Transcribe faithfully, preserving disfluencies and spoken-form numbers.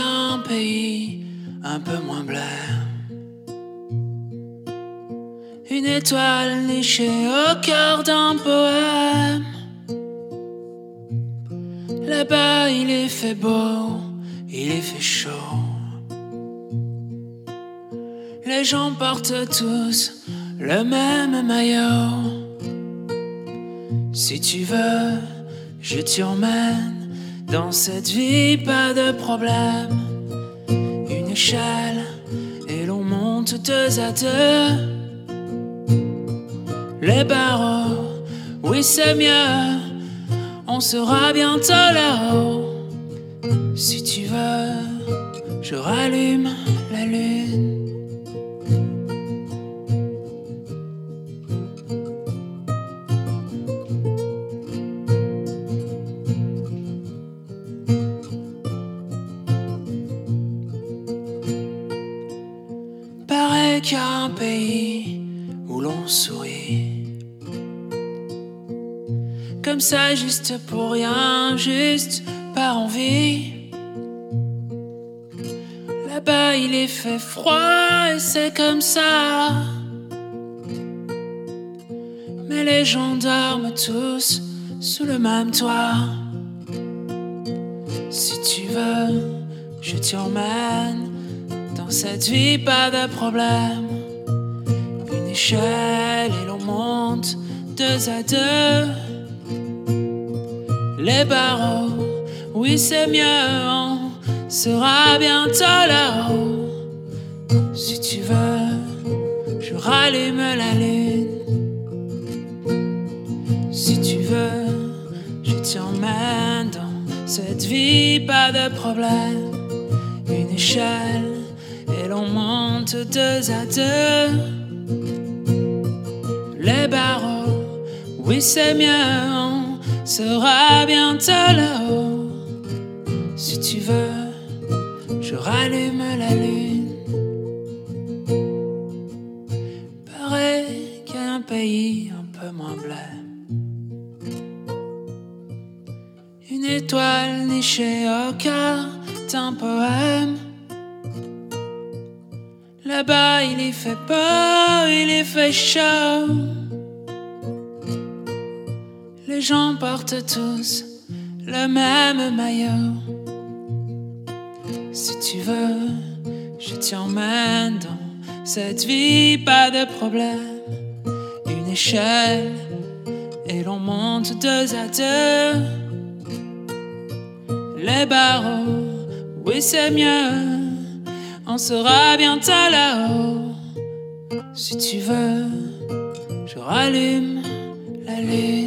un pays un peu moins blême. Une étoile nichée au cœur d'un poème. Là-bas il est fait beau, il est fait chaud. Les gens portent tous le même maillot. Si tu veux, je t'emmène dans cette vie, pas de problème. Une échelle et l'on monte deux à deux. Les barreaux, oui c'est mieux, on sera bientôt là-haut. Si tu veux, je rallume la lune. Paraît qu'il y a un pays où l'on sourit comme ça, juste pour rien, juste par envie. Là-bas il est fait froid et c'est comme ça. Mais les gens dorment tous sous le même toit. Si tu veux, je t'emmène dans cette vie, pas de problème. Une échelle et l'on monte deux à deux. Les barreaux, oui c'est mieux, on sera bientôt là-haut. Si tu veux, je rallume la lune. Si tu veux, je t'emmène dans cette vie, pas de problème. Une échelle et l'on monte deux à deux. Les barreaux, oui c'est mieux, on sera bientôt là-haut. Si tu veux, je rallume la lune. Paraît qu'il y a un pays un peu moins blême. Une étoile nichée au cœur d'un poème. Là-bas il y fait beau, il y fait chaud. Les gens portent tous le même maillot. Si tu veux, je t'emmène dans cette vie, pas de problème. Une échelle et l'on monte deux à deux. Les barreaux, oui c'est mieux, on sera bientôt là-haut. Si tu veux, je rallume la lune.